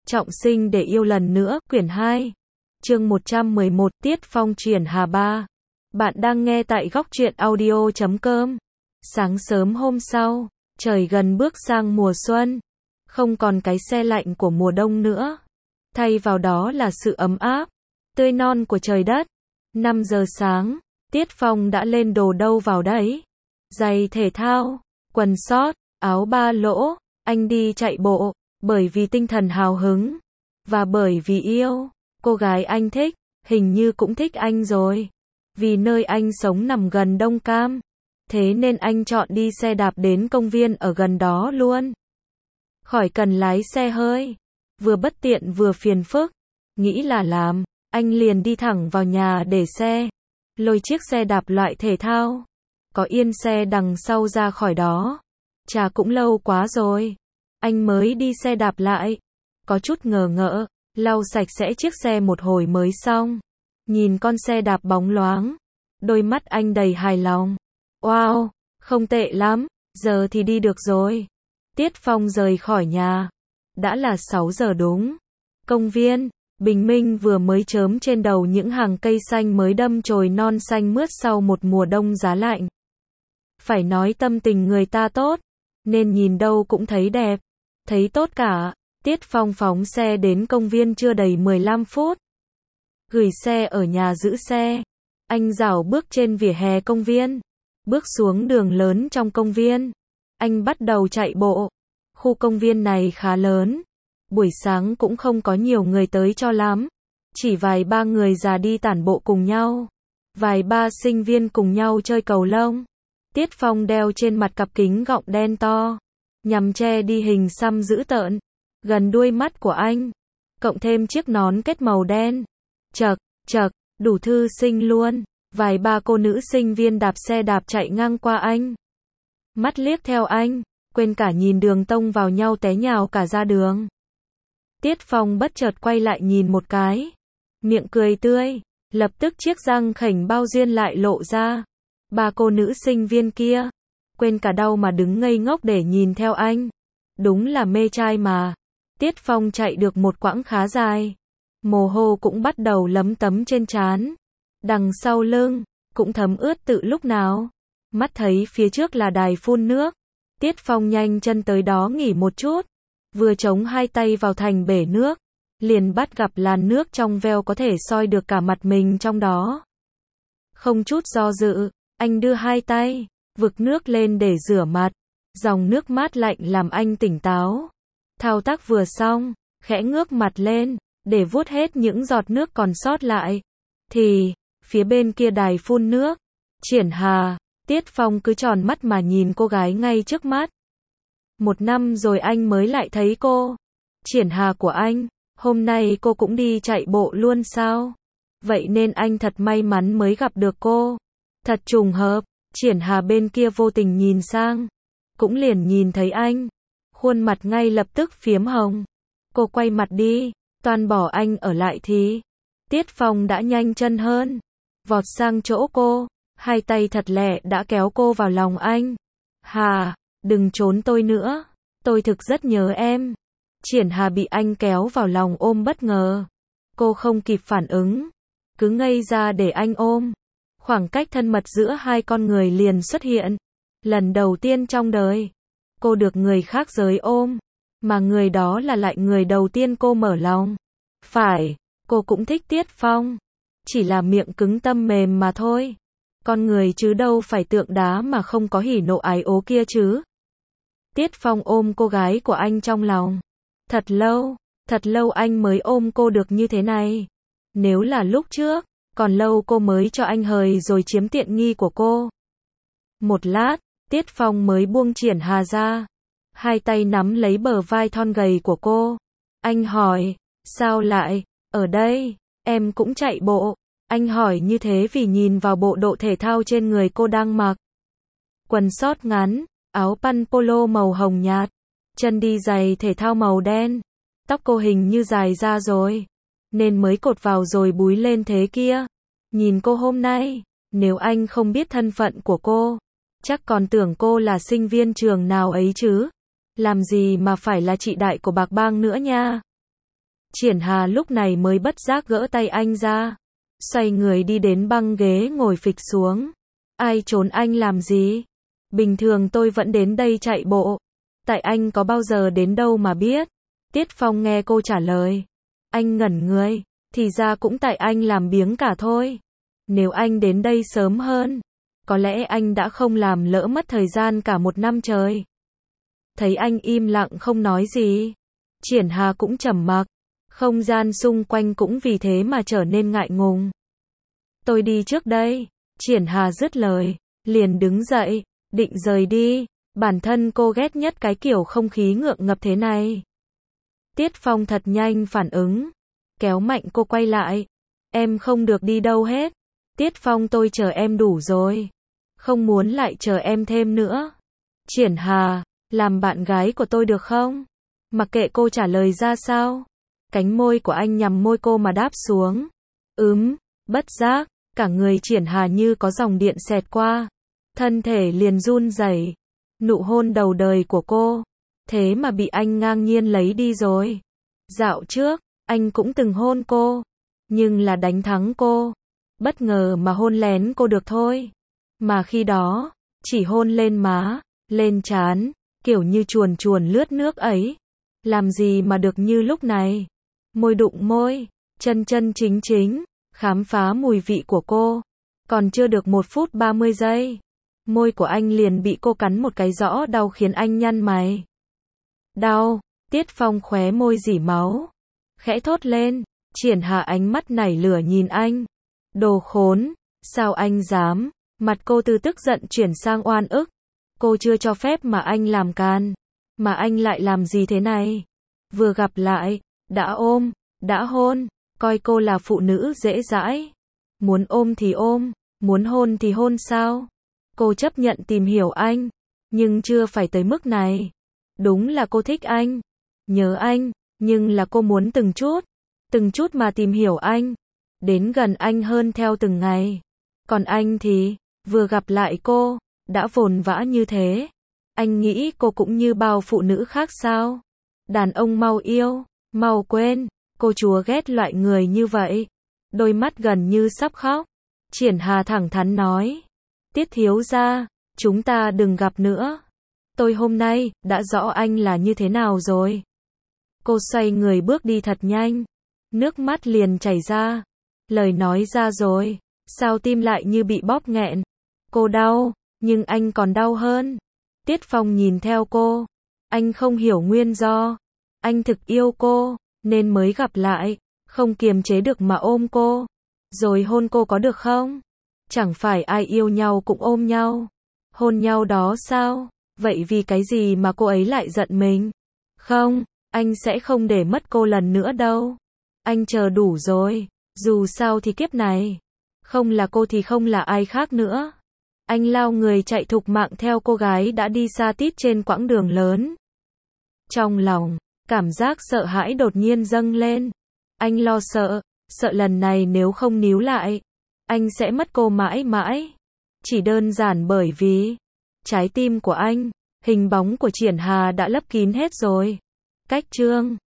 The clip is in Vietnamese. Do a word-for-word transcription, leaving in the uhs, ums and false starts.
Trọng sinh để yêu lần nữa, quyển hai. Chương một trăm mười một, Tiết Phong triển Hà ba. Bạn đang nghe tại góc truyện audio chấm com. Sáng sớm hôm sau, trời gần bước sang mùa xuân, không còn cái se lạnh của mùa đông nữa. Thay vào đó là sự ấm áp, tươi non của trời đất. năm giờ sáng, Tiết Phong đã lên đồ đâu vào đấy. Giày thể thao, quần sót, áo ba lỗ, anh đi chạy bộ, bởi vì tinh thần hào hứng, và bởi vì yêu. Cô gái anh thích, hình như cũng thích anh rồi. Vì nơi anh sống nằm gần Đông Cam, thế nên anh chọn đi xe đạp đến công viên ở gần đó luôn. Khỏi cần lái xe hơi, vừa bất tiện vừa phiền phức. Nghĩ là làm, anh liền đi thẳng vào nhà để xe, lôi chiếc xe đạp loại thể thao, có yên xe đằng sau ra khỏi đó. Chà, cũng lâu quá rồi, anh mới đi xe đạp lại. Có chút ngờ ngợ, lau sạch sẽ chiếc xe một hồi mới xong. Nhìn con xe đạp bóng loáng, đôi mắt anh đầy hài lòng. Wow, không tệ lắm, giờ thì đi được rồi. Tiết Phong rời khỏi nhà. Đã là sáu giờ đúng. Công viên, bình minh vừa mới chớm trên đầu những hàng cây xanh mới đâm chồi non xanh mướt sau một mùa đông giá lạnh. Phải nói tâm tình người ta tốt, nên nhìn đâu cũng thấy đẹp, thấy tốt cả. Tiết Phong phóng xe đến công viên chưa đầy mười lăm phút. Gửi xe ở nhà giữ xe. Anh rảo bước trên vỉa hè công viên. Bước xuống đường lớn trong công viên. Anh bắt đầu chạy bộ. Khu công viên này khá lớn. Buổi sáng cũng không có nhiều người tới cho lắm. Chỉ vài ba người già đi tản bộ cùng nhau. Vài ba sinh viên cùng nhau chơi cầu lông. Tiết Phong đeo trên mặt cặp kính gọng đen to, nhằm che đi hình xăm dữ tợn gần đuôi mắt của anh, cộng thêm chiếc nón kết màu đen. Chậc, chậc, đủ thư sinh luôn. Vài ba cô nữ sinh viên đạp xe đạp chạy ngang qua anh. Mắt liếc theo anh, quên cả nhìn đường tông vào nhau té nhào cả ra đường. Tiết Phong bất chợt quay lại nhìn một cái, miệng cười tươi, lập tức chiếc răng khểnh bao duyên lại lộ ra. Ba cô nữ sinh viên kia, quên cả đau mà đứng ngây ngốc để nhìn theo anh. Đúng là mê trai mà. Tiết Phong chạy được một quãng khá dài. Mồ hôi cũng bắt đầu lấm tấm trên trán. Đằng sau lưng, cũng thấm ướt từ lúc nào. Mắt thấy phía trước là đài phun nước. Tiết Phong nhanh chân tới đó nghỉ một chút. Vừa chống hai tay vào thành bể nước, liền bắt gặp làn nước trong veo có thể soi được cả mặt mình trong đó. Không chút do dự, anh đưa hai tay, vực nước lên để rửa mặt. Dòng nước mát lạnh làm anh tỉnh táo. Thao tác vừa xong, khẽ ngước mặt lên, để vuốt hết những giọt nước còn sót lại. Thì, phía bên kia đài phun nước, Triển Hà. Tiết Phong cứ tròn mắt mà nhìn cô gái ngay trước mắt. Một năm rồi anh mới lại thấy cô. Triển Hà của anh, hôm nay cô cũng đi chạy bộ luôn sao? Vậy nên anh thật may mắn mới gặp được cô. Thật trùng hợp. Triển Hà bên kia vô tình nhìn sang, cũng liền nhìn thấy anh. Khuôn mặt ngay lập tức phiếm hồng. Cô quay mặt đi, toàn bỏ anh ở lại thì. Tiết Phong đã nhanh chân hơn, vọt sang chỗ cô, hai tay thật lẹ đã kéo cô vào lòng anh. Hà, đừng trốn tôi nữa, tôi thực rất nhớ em. Triển Hà bị anh kéo vào lòng ôm bất ngờ. Cô không kịp phản ứng, cứ ngây ra để anh ôm. Khoảng cách thân mật giữa hai con người liền xuất hiện. Lần đầu tiên trong đời, cô được người khác giới ôm, mà người đó là lại người đầu tiên cô mở lòng. Phải, cô cũng thích Tiết Phong, chỉ là miệng cứng tâm mềm mà thôi. Con người chứ đâu phải tượng đá mà không có hỉ nộ ái ố kia chứ. Tiết Phong ôm cô gái của anh trong lòng. Thật lâu, thật lâu anh mới ôm cô được như thế này. Nếu là lúc trước, còn lâu cô mới cho anh hời rồi chiếm tiện nghi của cô. Một lát, Tiết Phong mới buông Triển Hà ra. Hai tay nắm lấy bờ vai thon gầy của cô. Anh hỏi, sao lại, ở đây, em cũng chạy bộ. Anh hỏi như thế vì nhìn vào bộ đồ thể thao trên người cô đang mặc. Quần sót ngắn, áo pan polo màu hồng nhạt, chân đi giày thể thao màu đen. Tóc cô hình như dài ra rồi, nên mới cột vào rồi búi lên thế kia. Nhìn cô hôm nay, nếu anh không biết thân phận của cô, chắc còn tưởng cô là sinh viên trường nào ấy chứ. Làm gì mà phải là chị đại của Bạc Bang nữa nha. Triển Hà lúc này mới bất giác gỡ tay anh ra. Xoay người đi đến băng ghế ngồi phịch xuống. Ai trốn anh làm gì? Bình thường tôi vẫn đến đây chạy bộ. Tại anh có bao giờ đến đâu mà biết. Tiết Phong nghe cô trả lời. Anh ngẩn người. Thì ra cũng tại anh làm biếng cả thôi. Nếu anh đến đây sớm hơn, có lẽ anh đã không làm lỡ mất thời gian cả một năm trời. Thấy anh im lặng không nói gì, Triển Hà cũng trầm mặc. Không gian xung quanh cũng vì thế mà trở nên ngại ngùng. Tôi đi trước đây. Triển Hà dứt lời, liền đứng dậy, định rời đi. Bản thân cô ghét nhất cái kiểu không khí ngượng ngập thế này. Tiết Phong thật nhanh phản ứng, kéo mạnh cô quay lại. Em không được đi đâu hết. Tiết Phong, tôi chờ em đủ rồi. Không muốn lại chờ em thêm nữa. Triển Hà, làm bạn gái của tôi được không? Mặc kệ cô trả lời ra sao, cánh môi của anh nhằm môi cô mà đáp xuống. Ừm, bất giác, cả người Triển Hà như có dòng điện xẹt qua. Thân thể liền run rẩy. Nụ hôn đầu đời của cô, thế mà bị anh ngang nhiên lấy đi rồi. Dạo trước, anh cũng từng hôn cô, nhưng là đánh thắng cô. Bất ngờ mà hôn lén cô được thôi. Mà khi đó, chỉ hôn lên má, lên trán, kiểu như chuồn chuồn lướt nước ấy. Làm gì mà được như lúc này. Môi đụng môi, chân chân chính chính, khám phá mùi vị của cô. Còn chưa được một phút ba mươi giây, môi của anh liền bị cô cắn một cái rõ đau khiến anh nhăn mày. Đau. Tiết Phong khóe môi rỉ máu, khẽ thốt lên. Triển Hà ánh mắt nảy lửa nhìn anh. Đồ khốn, sao anh dám? Mặt cô từ tức giận chuyển sang oan ức. Cô chưa cho phép mà anh làm can, mà anh lại làm gì thế này? Vừa gặp lại, đã ôm, đã hôn, coi cô là phụ nữ dễ dãi. Muốn ôm thì ôm, muốn hôn thì hôn sao? Cô chấp nhận tìm hiểu anh, nhưng chưa phải tới mức này. Đúng là cô thích anh, nhớ anh, nhưng là cô muốn từng chút, từng chút mà tìm hiểu anh, đến gần anh hơn theo từng ngày. Còn anh thì, vừa gặp lại cô, đã vồn vã như thế. Anh nghĩ cô cũng như bao phụ nữ khác sao? Đàn ông mau yêu, mau quên. Cô chúa ghét loại người như vậy. Đôi mắt gần như sắp khóc. Triển Hà thẳng thắn nói. Tiết thiếu gia, chúng ta đừng gặp nữa. Tôi hôm nay, đã rõ anh là như thế nào rồi. Cô xoay người bước đi thật nhanh. Nước mắt liền chảy ra. Lời nói ra rồi, sao tim lại như bị bóp nghẹn. Cô đau, nhưng anh còn đau hơn. Tiết Phong nhìn theo cô. Anh không hiểu nguyên do. Anh thực yêu cô, nên mới gặp lại, không kiềm chế được mà ôm cô. Rồi hôn cô có được không? Chẳng phải ai yêu nhau cũng ôm nhau, hôn nhau đó sao? Vậy vì cái gì mà cô ấy lại giận mình? Không, anh sẽ không để mất cô lần nữa đâu. Anh chờ đủ rồi, dù sao thì kiếp này, không là cô thì không là ai khác nữa. Anh lao người chạy thục mạng theo cô gái đã đi xa tít trên quãng đường lớn. Trong lòng, cảm giác sợ hãi đột nhiên dâng lên. Anh lo sợ, sợ lần này nếu không níu lại, anh sẽ mất cô mãi mãi. Chỉ đơn giản bởi vì, trái tim của anh, hình bóng của Triển Hà đã lấp kín hết rồi. Cách chương